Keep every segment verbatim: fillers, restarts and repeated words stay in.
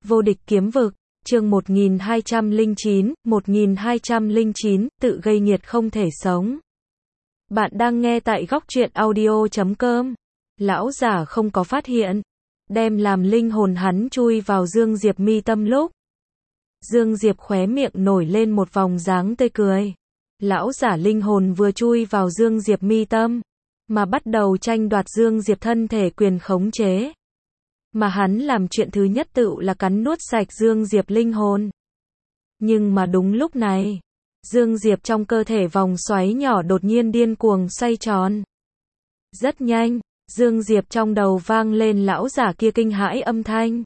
Vô địch kiếm vực, chương một nghìn hai trăm lẻ chín, một nghìn hai trăm lẻ chín, tự gây nghiệt không thể sống. Bạn đang nghe tại góc truyện audio chấm com. Lão giả không có phát hiện, đem làm linh hồn hắn chui vào Dương Diệp mi tâm lúc. Dương Diệp khóe miệng nổi lên một vòng dáng tươi cười. Lão giả linh hồn vừa chui vào Dương Diệp mi tâm, mà bắt đầu tranh đoạt Dương Diệp thân thể quyền khống chế. Mà hắn làm chuyện thứ nhất tựu là cắn nuốt sạch Dương Diệp linh hồn. Nhưng mà đúng lúc này, Dương Diệp trong cơ thể vòng xoáy nhỏ đột nhiên điên cuồng xoay tròn. Rất nhanh, Dương Diệp trong đầu vang lên lão giả kia kinh hãi âm thanh.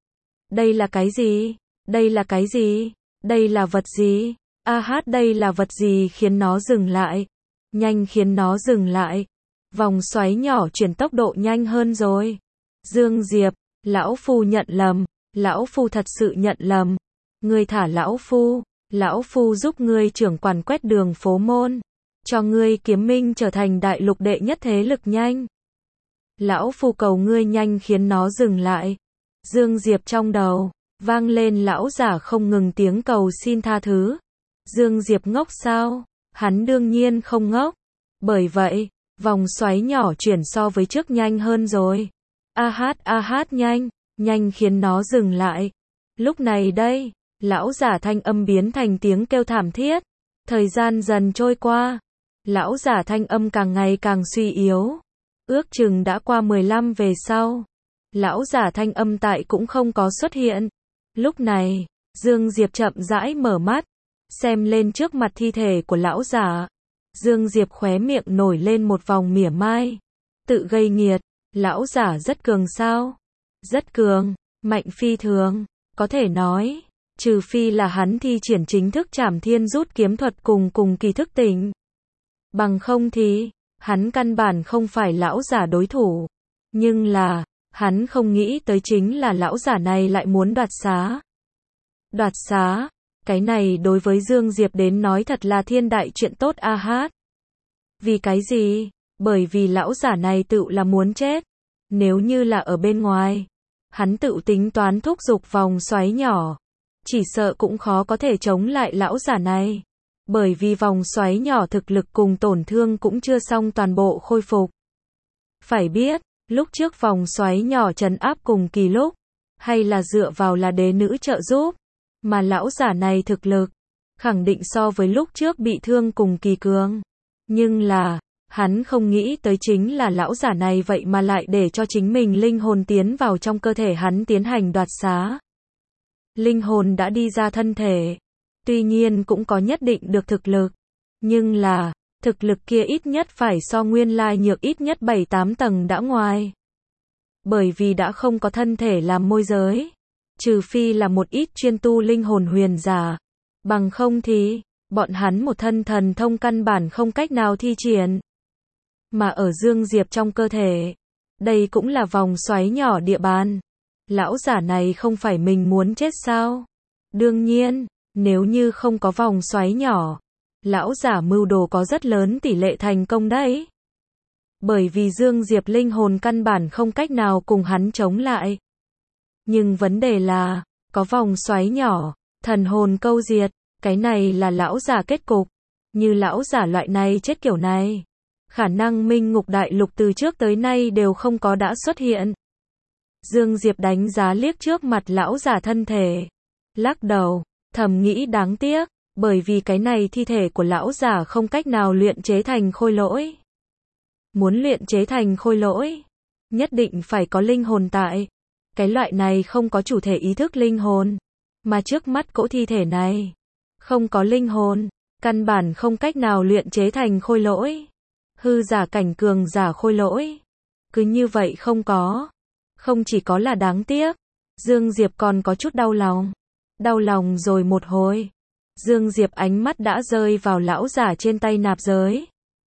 Đây là cái gì? Đây là cái gì? Đây là vật gì? A hát đây là vật gì khiến nó dừng lại? Nhanh khiến nó dừng lại. Vòng xoáy nhỏ chuyển tốc độ nhanh hơn rồi. Dương Diệp, lão phu nhận lầm, lão phu thật sự nhận lầm. Ngươi thả lão phu, lão phu giúp ngươi trưởng quản quét đường phố môn, cho ngươi kiếm minh trở thành đại lục đệ nhất thế lực nhanh. Lão phu cầu ngươi nhanh khiến nó dừng lại. Dương Diệp trong đầu vang lên lão giả không ngừng tiếng cầu xin tha thứ. Dương Diệp ngốc sao? Hắn đương nhiên không ngốc. Bởi vậy, vòng xoáy nhỏ chuyển so với trước nhanh hơn rồi. A hát a hát nhanh, nhanh khiến nó dừng lại. Lúc này đây, lão giả thanh âm biến thành tiếng kêu thảm thiết. Thời gian dần trôi qua, lão giả thanh âm càng ngày càng suy yếu. Ước chừng đã qua mười lăm về sau, lão giả thanh âm tại cũng không có xuất hiện. Lúc này, Dương Diệp chậm rãi mở mắt, xem lên trước mặt thi thể của lão giả. Dương Diệp khóe miệng nổi lên một vòng mỉa mai. Tự gây nghiệt, lão giả rất cường sao? Rất cường, mạnh phi thường, có thể nói, trừ phi là hắn thi triển chính thức Trảm Thiên rút kiếm thuật cùng cùng kỳ thức tỉnh. Bằng không thì, hắn căn bản không phải lão giả đối thủ. Nhưng là, hắn không nghĩ tới chính là lão giả này lại muốn đoạt xá. Đoạt xá, cái này đối với Dương Diệp đến nói thật là thiên đại chuyện tốt a hát. Vì cái gì? Bởi vì lão giả này tự là muốn chết. Nếu như là ở bên ngoài, hắn tự tính toán thúc giục vòng xoáy nhỏ, chỉ sợ cũng khó có thể chống lại lão giả này. Bởi vì vòng xoáy nhỏ thực lực cùng tổn thương cũng chưa xong toàn bộ khôi phục. Phải biết, lúc trước vòng xoáy nhỏ trấn áp cùng kỳ lúc, hay là dựa vào là đế nữ trợ giúp, mà lão giả này thực lực, khẳng định so với lúc trước bị thương cùng kỳ cường. Nhưng là, hắn không nghĩ tới chính là lão giả này vậy mà lại để cho chính mình linh hồn tiến vào trong cơ thể hắn tiến hành đoạt xá. Linh hồn đã đi ra thân thể, tuy nhiên cũng có nhất định được thực lực, nhưng là, thực lực kia ít nhất phải so nguyên lai nhược ít nhất bảy tám tầng đã ngoài. Bởi vì đã không có thân thể làm môi giới, trừ phi là một ít chuyên tu linh hồn huyền giả, bằng không thì, bọn hắn một thân thần thông căn bản không cách nào thi triển. Mà ở Dương Diệp trong cơ thể, đây cũng là vòng xoáy nhỏ địa bàn. Lão giả này không phải mình muốn chết sao? Đương nhiên, nếu như không có vòng xoáy nhỏ, lão giả mưu đồ có rất lớn tỷ lệ thành công đấy. Bởi vì Dương Diệp linh hồn căn bản không cách nào cùng hắn chống lại. Nhưng vấn đề là, có vòng xoáy nhỏ, thần hồn câu diệt, cái này là lão giả kết cục. Như lão giả loại này chết kiểu này, khả năng minh ngục đại lục từ trước tới nay đều không có đã xuất hiện. Dương Diệp đánh giá liếc trước mặt lão giả thân thể, lắc đầu, thầm nghĩ đáng tiếc, bởi vì cái này thi thể của lão giả không cách nào luyện chế thành khôi lỗi. Muốn luyện chế thành khôi lỗi, nhất định phải có linh hồn tại. Cái loại này không có chủ thể ý thức linh hồn, mà trước mắt cỗ thi thể này, không có linh hồn, căn bản không cách nào luyện chế thành khôi lỗi. Hư giả cảnh cường giả khôi lỗi, cứ như vậy không có. Không chỉ có là đáng tiếc, Dương Diệp còn có chút đau lòng. Đau lòng rồi một hồi, Dương Diệp ánh mắt đã rơi vào lão giả trên tay nạp giới.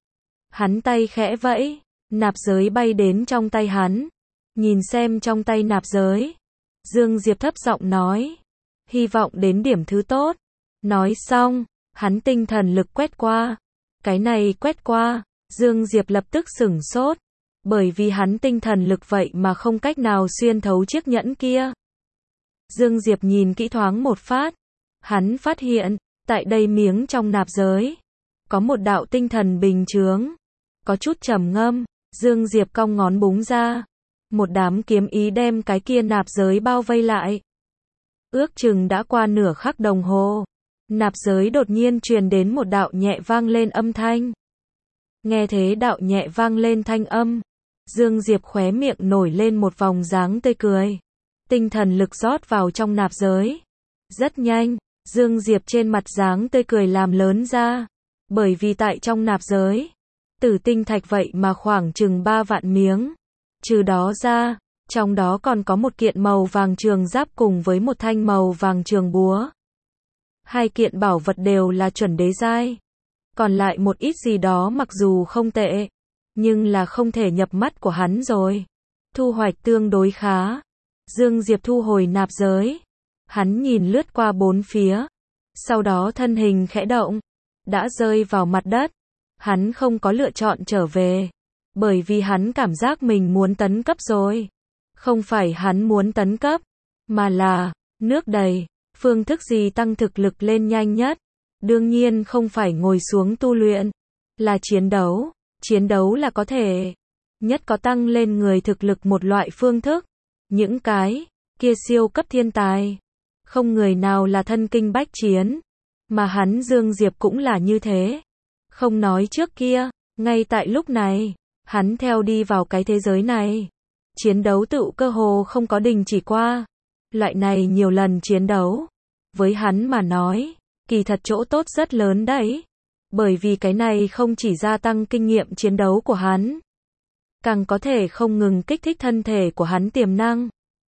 Hắn tay khẽ vẫy, nạp giới bay đến trong tay hắn. Nhìn xem trong tay nạp giới, Dương Diệp thấp giọng nói, hy vọng đến điểm thứ tốt. Nói xong, hắn tinh thần lực quét qua. Cái này quét qua, Dương Diệp lập tức sửng sốt. Bởi vì hắn tinh thần lực vậy mà không cách nào xuyên thấu chiếc nhẫn kia. Dương Diệp nhìn kỹ thoáng một phát. Hắn phát hiện, tại đây miếng trong nạp giới, có một đạo tinh thần bình chướng. Có chút trầm ngâm, Dương Diệp cong ngón búng ra. Một đám kiếm ý đem cái kia nạp giới bao vây lại. Ước chừng đã qua nửa khắc đồng hồ. Nạp giới đột nhiên truyền đến một đạo nhẹ vang lên âm thanh. Nghe thế đạo nhẹ vang lên thanh âm. Dương Diệp khóe miệng nổi lên một vòng dáng tươi cười. Tinh thần lực rót vào trong nạp giới. Rất nhanh, Dương Diệp trên mặt dáng tươi cười làm lớn ra. Bởi vì tại trong nạp giới, tử tinh thạch vậy mà khoảng chừng ba vạn miếng. Trừ đó ra, trong đó còn có một kiện màu vàng trường giáp cùng với một thanh màu vàng trường búa. Hai kiện bảo vật đều là chuẩn đế giai. Còn lại một ít gì đó mặc dù không tệ, nhưng là không thể nhập mắt của hắn rồi. Thu hoạch tương đối khá. Dương Diệp thu hồi nạp giới. Hắn nhìn lướt qua bốn phía. Sau đó thân hình khẽ động. Đã rơi vào mặt đất. Hắn không có lựa chọn trở về. Bởi vì hắn cảm giác mình muốn tấn cấp rồi. Không phải hắn muốn tấn cấp, mà là, nước đầy. Phương thức gì tăng thực lực lên nhanh nhất? Đương nhiên không phải ngồi xuống tu luyện. Là chiến đấu. Chiến đấu là có thể nhất có tăng lên người thực lực một loại phương thức. Những cái kia siêu cấp thiên tài, không người nào là thân kinh bách chiến. Mà hắn Dương Diệp cũng là như thế. Không nói trước kia, ngay tại lúc này, hắn theo đi vào cái thế giới này. Chiến đấu tự cơ hồ không có đình chỉ qua. Loại này nhiều lần chiến đấu, với hắn mà nói, kỳ thật chỗ tốt rất lớn đấy. Bởi vì cái này không chỉ gia tăng kinh nghiệm chiến đấu của hắn, càng có thể không ngừng kích thích thân thể của hắn tiềm năng.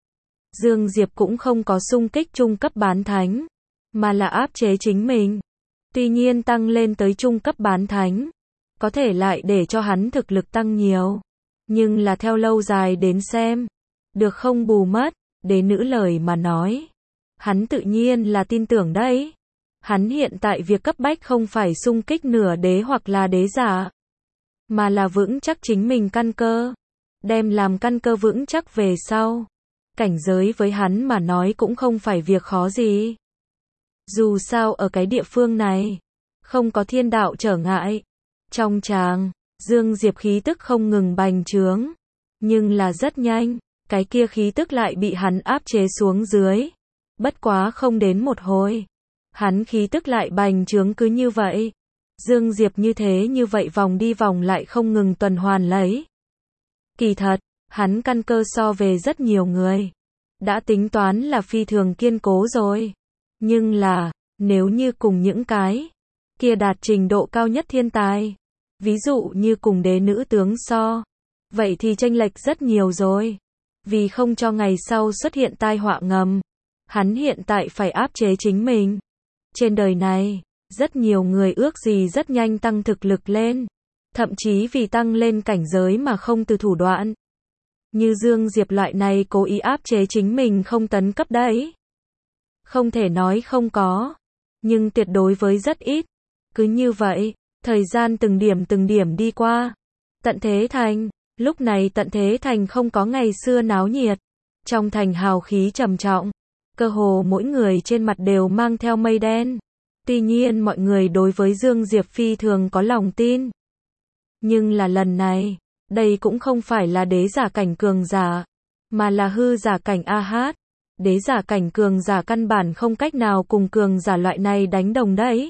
Dương Diệp cũng không có xung kích trung cấp bán thánh, mà là áp chế chính mình. Tuy nhiên tăng lên tới trung cấp bán thánh, có thể lại để cho hắn thực lực tăng nhiều. Nhưng là theo lâu dài đến xem, được không bù mất, đế nữ lời mà nói. Hắn tự nhiên là tin tưởng đấy. Hắn hiện tại việc cấp bách không phải xung kích nửa đế hoặc là đế giả, mà là vững chắc chính mình căn cơ. Đem làm căn cơ vững chắc về sau. Cảnh giới với hắn mà nói cũng không phải việc khó gì. Dù sao ở cái địa phương này, không có thiên đạo trở ngại. Trong tràng, Dương Diệp khí tức không ngừng bành trướng. Nhưng là rất nhanh, cái kia khí tức lại bị hắn áp chế xuống dưới. Bất quá không đến một hồi, hắn khí tức lại bành trướng cứ như vậy. Dương Diệp như thế như vậy vòng đi vòng lại không ngừng tuần hoàn lấy. Kỳ thật, hắn căn cơ so về rất nhiều người. Đã tính toán là phi thường kiên cố rồi. Nhưng là, nếu như cùng những cái kia đạt trình độ cao nhất thiên tài, ví dụ như cùng đế nữ tướng so, vậy thì chênh lệch rất nhiều rồi. Vì không cho ngày sau xuất hiện tai họa ngầm, hắn hiện tại phải áp chế chính mình. Trên đời này, rất nhiều người ước gì rất nhanh tăng thực lực lên, thậm chí vì tăng lên cảnh giới mà không từ thủ đoạn. Như Dương Diệp loại này cố ý áp chế chính mình không tấn cấp đấy. Không thể nói không có, nhưng tuyệt đối với rất ít. Cứ như vậy, thời gian từng điểm từng điểm đi qua. Tận Thế Thành, lúc này Tận Thế Thành không có ngày xưa náo nhiệt. Trong thành hào khí trầm trọng, cơ hồ mỗi người trên mặt đều mang theo mây đen. Tuy nhiên mọi người đối với Dương Diệp phi thường có lòng tin. Nhưng là lần này, đây cũng không phải là đế giả cảnh cường giả, mà là hư giả cảnh a hát. Đế giả cảnh cường giả căn bản không cách nào cùng cường giả loại này đánh đồng đấy.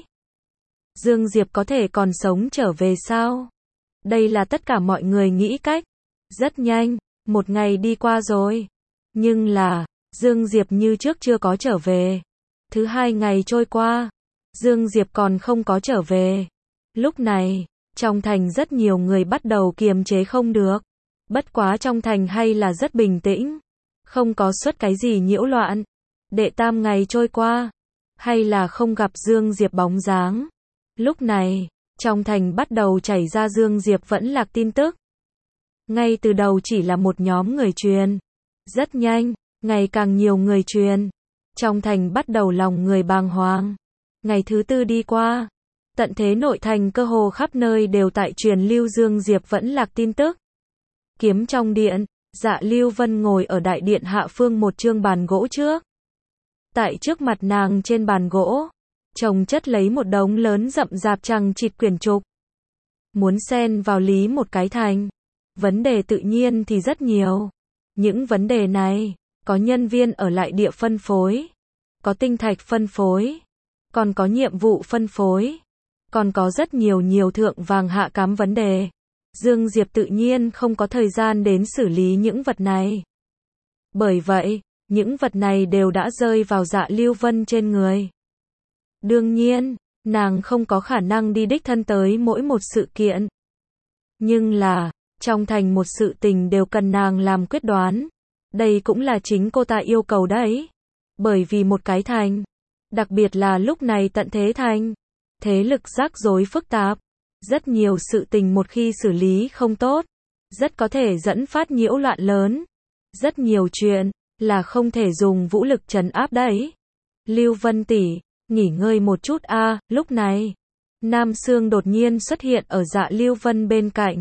Dương Diệp có thể còn sống trở về sao? Đây là tất cả mọi người nghĩ cách. Rất nhanh, một ngày đi qua rồi. Nhưng là, Dương Diệp như trước chưa có trở về. Thứ hai ngày trôi qua, Dương Diệp còn không có trở về. Lúc này, trong thành rất nhiều người bắt đầu kiềm chế không được. Bất quá trong thành hay là rất bình tĩnh. Không có xuất cái gì nhiễu loạn. Đệ tam ngày trôi qua, hay là không gặp Dương Diệp bóng dáng. Lúc này, trong thành bắt đầu chảy ra Dương Diệp vẫn lạc tin tức. Ngay từ đầu chỉ là một nhóm người truyền. Rất nhanh, ngày càng nhiều người truyền. Trong thành bắt đầu lòng người bàng hoàng. Ngày thứ tư đi qua, tận thế nội thành cơ hồ khắp nơi đều tại truyền lưu Dương Diệp vẫn lạc tin tức. Kiếm trong điện, Dạ Lưu Vân ngồi ở đại điện hạ phương một chương bàn gỗ trước. Tại trước mặt nàng trên bàn gỗ, chồng chất lấy một đống lớn rậm rạp chằng chịt quyển trục. Muốn xen vào lý một cái thành. Vấn đề tự nhiên thì rất nhiều. Những vấn đề này, có nhân viên ở lại địa phân phối, có tinh thạch phân phối, còn có nhiệm vụ phân phối, còn có rất nhiều nhiều thượng vàng hạ cám vấn đề. Dương Diệp tự nhiên không có thời gian đến xử lý những vật này. Bởi vậy, những vật này đều đã rơi vào Dạ Lưu Vân trên người. Đương nhiên, nàng không có khả năng đi đích thân tới mỗi một sự kiện. Nhưng là, trong thành một sự tình đều cần nàng làm quyết đoán. Đây cũng là chính cô ta yêu cầu đấy. Bởi vì một cái thành, đặc biệt là lúc này tận thế thành, thế lực rắc rối phức tạp, rất nhiều sự tình một khi xử lý không tốt, rất có thể dẫn phát nhiễu loạn lớn. Rất nhiều chuyện là không thể dùng vũ lực trấn áp đấy. Lưu Vân tỷ, nghỉ ngơi một chút a. À, lúc này, Nam Sương đột nhiên xuất hiện ở Dạ Lưu Vân bên cạnh.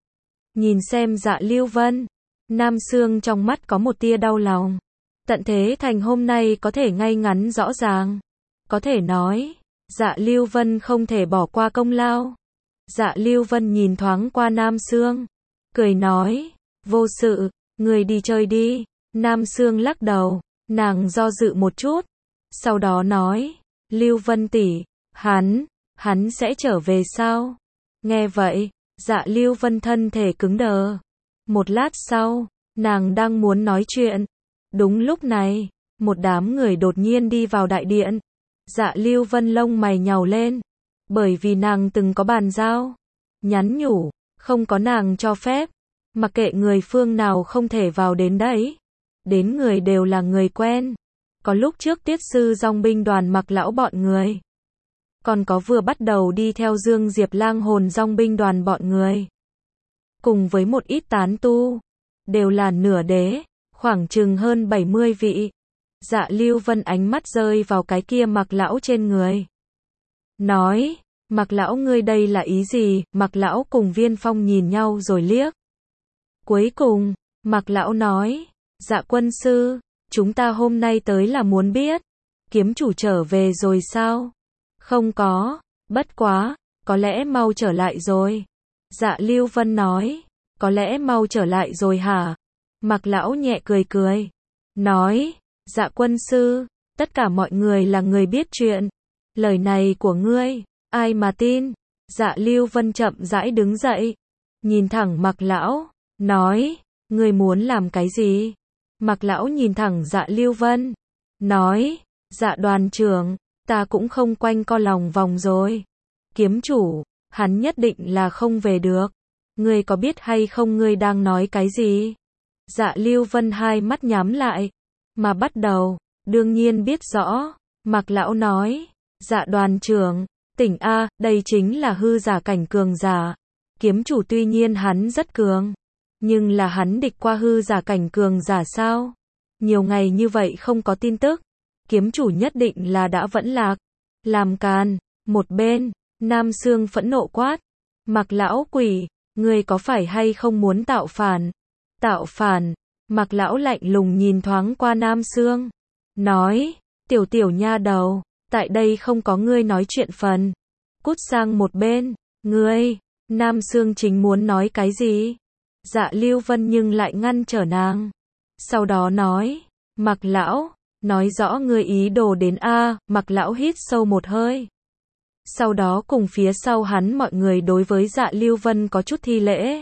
Nhìn xem Dạ Lưu Vân, Nam Sương trong mắt có một tia đau lòng. Tận thế thành hôm nay có thể ngay ngắn rõ ràng. Có thể nói, Dạ Lưu Vân không thể bỏ qua công lao. Dạ Lưu Vân nhìn thoáng qua Nam Sương, cười nói, vô sự, người đi chơi đi. Nam Sương lắc đầu, nàng do dự một chút, sau đó nói, Lưu Vân tỷ, hắn, hắn sẽ trở về sao? Nghe vậy, Dạ Lưu Vân thân thể cứng đờ. Một lát sau, nàng đang muốn nói chuyện. Đúng lúc này, một đám người đột nhiên đi vào đại điện. Dạ Lưu Vân lông mày nhàu lên, bởi vì nàng từng có bàn giao, nhắn nhủ, không có nàng cho phép, mặc kệ người phương nào không thể vào đến đấy. Đến người đều là người quen. Có lúc trước tiết sư dòng binh đoàn Mặc lão bọn người, còn có vừa bắt đầu đi theo Dương Diệp lang hồn dòng binh đoàn bọn người, cùng với một ít tán tu, đều là nửa đế, khoảng chừng hơn bảy mươi vị. Dạ Lưu Vân ánh mắt rơi vào cái kia Mặc lão trên người. Nói, Mặc lão ngươi đây là ý gì? Mặc lão cùng Viên Phong nhìn nhau rồi liếc. Cuối cùng, Mặc lão nói, Dạ quân sư, chúng ta hôm nay tới là muốn biết, kiếm chủ trở về rồi sao? Không có, bất quá, có lẽ mau trở lại rồi. Dạ Lưu Vân nói, có lẽ mau trở lại rồi hả? Mặc lão nhẹ cười cười, nói, Dạ quân sư, tất cả mọi người là người biết chuyện. Lời này của ngươi, ai mà tin? Dạ Lưu Vân chậm rãi đứng dậy, nhìn thẳng Mặc lão, nói, ngươi muốn làm cái gì? Mặc lão nhìn thẳng Dạ Lưu Vân, nói, Dạ đoàn trưởng, ta cũng không quanh co lòng vòng rồi. Kiếm chủ, hắn nhất định là không về được. Ngươi có biết hay không ngươi đang nói cái gì? Dạ Lưu Vân hai mắt nhắm lại, mà bắt đầu, đương nhiên biết rõ. Mặc lão nói, Dạ đoàn trưởng, tỉnh a, đây chính là hư giả cảnh cường giả. Kiếm chủ tuy nhiên hắn rất cường, nhưng là hắn địch qua hư giả cảnh cường giả sao? Nhiều ngày như vậy không có tin tức, kiếm chủ nhất định là đã vẫn lạc. Làm càn. Một bên, Nam Sương phẫn nộ quát, Mặc lão quỷ, ngươi có phải hay không muốn tạo phản? Tạo phản? Mặc lão lạnh lùng nhìn thoáng qua Nam Sương, nói, tiểu tiểu nha đầu, tại đây không có ngươi nói chuyện phần. Cút sang một bên. Ngươi. Nam Sương chính muốn nói cái gì? Dạ Lưu Vân nhưng lại ngăn trở nàng. Sau đó nói, Mặc lão, nói rõ ngươi ý đồ đến a. Mặc lão hít sâu một hơi. Sau đó cùng phía sau hắn mọi người đối với Dạ Lưu Vân có chút thi lễ.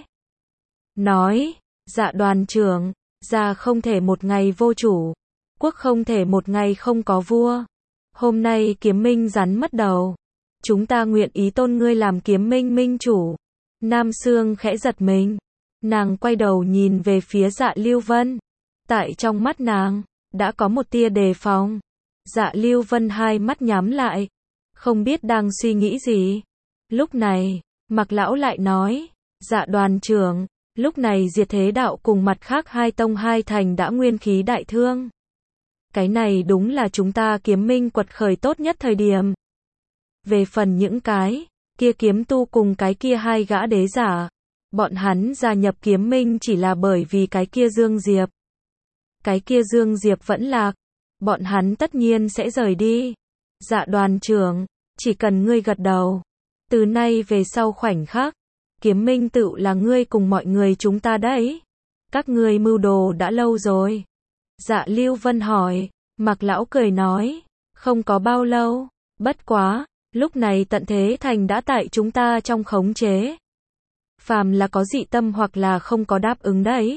Nói, Dạ đoàn trưởng, gia không thể một ngày vô chủ, quốc không thể một ngày không có vua. Hôm nay kiếm minh rắn mất đầu, chúng ta nguyện ý tôn ngươi làm kiếm minh minh chủ. Nam Sương khẽ giật mình, nàng quay đầu nhìn về phía Dạ Lưu Vân. Tại trong mắt nàng, đã có một tia đề phòng. Dạ Lưu Vân hai mắt nhắm lại, không biết đang suy nghĩ gì. Lúc này, Mặc lão lại nói, Dạ đoàn trưởng, lúc này Diệt Thế đạo cùng mặt khác hai tông hai thành đã nguyên khí đại thương. Cái này đúng là chúng ta kiếm minh quật khởi tốt nhất thời điểm. Về phần những cái kia kiếm tu cùng cái kia hai gã đế giả, bọn hắn gia nhập kiếm minh chỉ là bởi vì cái kia Dương Diệp. Cái kia Dương Diệp vẫn lạc, bọn hắn tất nhiên sẽ rời đi. Dạ đoàn trưởng, chỉ cần ngươi gật đầu. Từ nay về sau khoảnh khắc, Kiếm Minh tự là ngươi cùng mọi người chúng ta đấy. Các ngươi mưu đồ đã lâu rồi. Dạ Lưu Vân hỏi, Mạc lão cười nói, không có bao lâu, bất quá, lúc này tận thế thành đã tại chúng ta trong khống chế. Phàm là có dị tâm hoặc là không có đáp ứng đấy.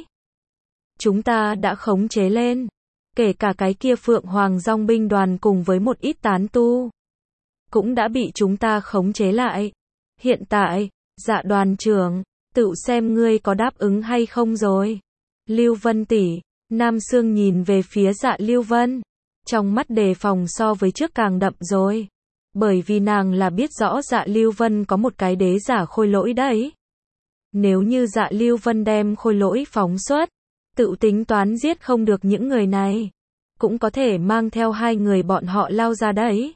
Chúng ta đã khống chế lên, kể cả cái kia Phượng Hoàng Dòng binh đoàn cùng với một ít tán tu. Cũng đã bị chúng ta khống chế lại. Hiện tại, Dạ đoàn trưởng, tự xem ngươi có đáp ứng hay không rồi. Lưu Vân tỷ, Nam Sương nhìn về phía Dạ Lưu Vân. Trong mắt đề phòng so với trước càng đậm rồi. Bởi vì nàng là biết rõ Dạ Lưu Vân có một cái đế giả khôi lỗi đấy. Nếu như Dạ Lưu Vân đem khôi lỗi phóng xuất, tự tính toán giết không được những người này, cũng có thể mang theo hai người bọn họ lao ra đấy.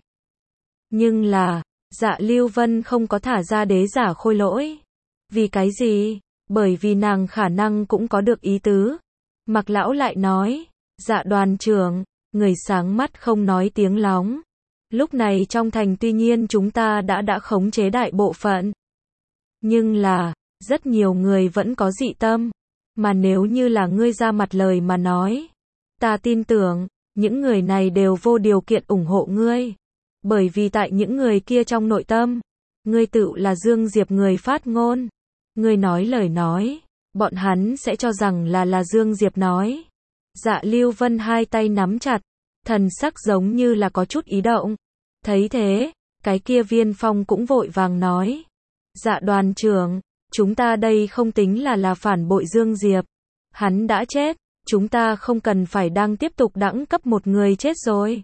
Nhưng là, Dạ Lưu Vân không có thả ra đế giả khôi lỗi. Vì cái gì? Bởi vì nàng khả năng cũng có được ý tứ. Mạc lão lại nói, Dạ đoàn trưởng, người sáng mắt không nói tiếng lóng. Lúc này trong thành tuy nhiên chúng ta đã đã khống chế đại bộ phận. Nhưng là, rất nhiều người vẫn có dị tâm. Mà nếu như là ngươi ra mặt lời mà nói, ta tin tưởng, những người này đều vô điều kiện ủng hộ ngươi. Bởi vì tại những người kia trong nội tâm, ngươi tự là Dương Diệp người phát ngôn. Ngươi nói lời nói, bọn hắn sẽ cho rằng là là Dương Diệp nói. Dạ Lưu Vân hai tay nắm chặt, thần sắc giống như là có chút ý động. Thấy thế, cái kia Viên Phong cũng vội vàng nói. Dạ đoàn trưởng, chúng ta đây không tính là là phản bội Dương Diệp. Hắn đã chết, chúng ta không cần phải đang tiếp tục đẳng cấp một người chết rồi.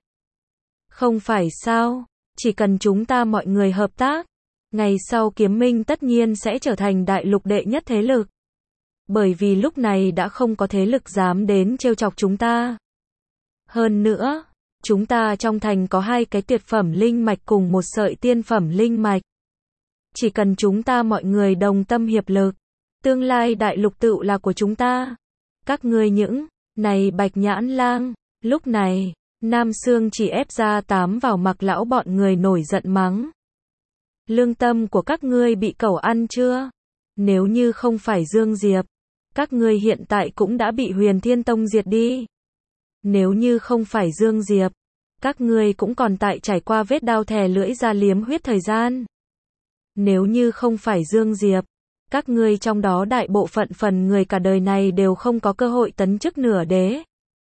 Không phải sao, chỉ cần chúng ta mọi người hợp tác, ngày sau Kiếm Minh tất nhiên sẽ trở thành đại lục đệ nhất thế lực. Bởi vì lúc này đã không có thế lực dám đến trêu chọc chúng ta. Hơn nữa, chúng ta trong thành có hai cái tuyệt phẩm linh mạch cùng một sợi tiên phẩm linh mạch. Chỉ cần chúng ta mọi người đồng tâm hiệp lực, tương lai đại lục tự là của chúng ta. Các ngươi những, này Bạch Nhãn Lang, lúc này, Nam Sương chỉ ép ra tám vào Mạc lão bọn người nổi giận mắng. Lương tâm của các ngươi bị cẩu ăn chưa? Nếu như không phải Dương Diệp, các ngươi hiện tại cũng đã bị Huyền Thiên Tông diệt đi. Nếu như không phải Dương Diệp, các ngươi cũng còn tại trải qua vết đao thè lưỡi ra liếm huyết thời gian. Nếu như không phải Dương Diệp, các ngươi trong đó đại bộ phận phần người cả đời này đều không có cơ hội tấn chức nửa đế.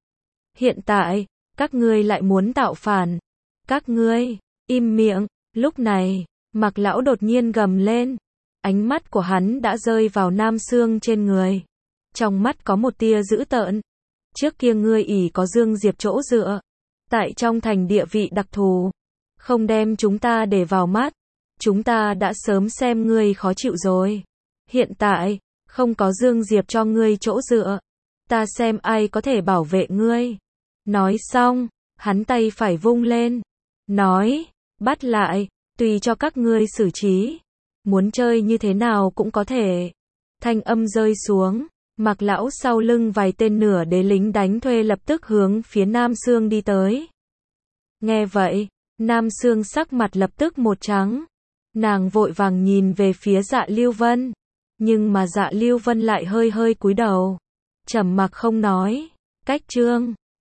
Hiện tại, các ngươi lại muốn tạo phản. Các ngươi, im miệng. Lúc này, Mạc lão đột nhiên gầm lên. Ánh mắt của hắn đã rơi vào Nam Sương trên người. Trong mắt có một tia dữ tợn. Trước kia ngươi ỷ có Dương Diệp chỗ dựa. Tại trong thành địa vị đặc thù. Không đem chúng ta để vào mắt. Chúng ta đã sớm xem ngươi khó chịu rồi. Hiện tại, không có Dương Diệp cho ngươi chỗ dựa. Ta xem ai có thể bảo vệ ngươi. Nói xong, hắn tay phải vung lên. Nói, bắt lại, tùy cho các ngươi xử trí. Muốn chơi như thế nào cũng có thể. Thanh âm rơi xuống. Mạc lão sau lưng vài tên nửa đế lính đánh thuê lập tức hướng phía Nam Sương đi tới. Nghe vậy, Nam Sương sắc mặt lập tức một trắng. Nàng vội vàng nhìn về phía Dạ Lưu Vân. Nhưng mà Dạ Lưu Vân lại hơi hơi cúi đầu. Trầm mặc không nói. Cách chương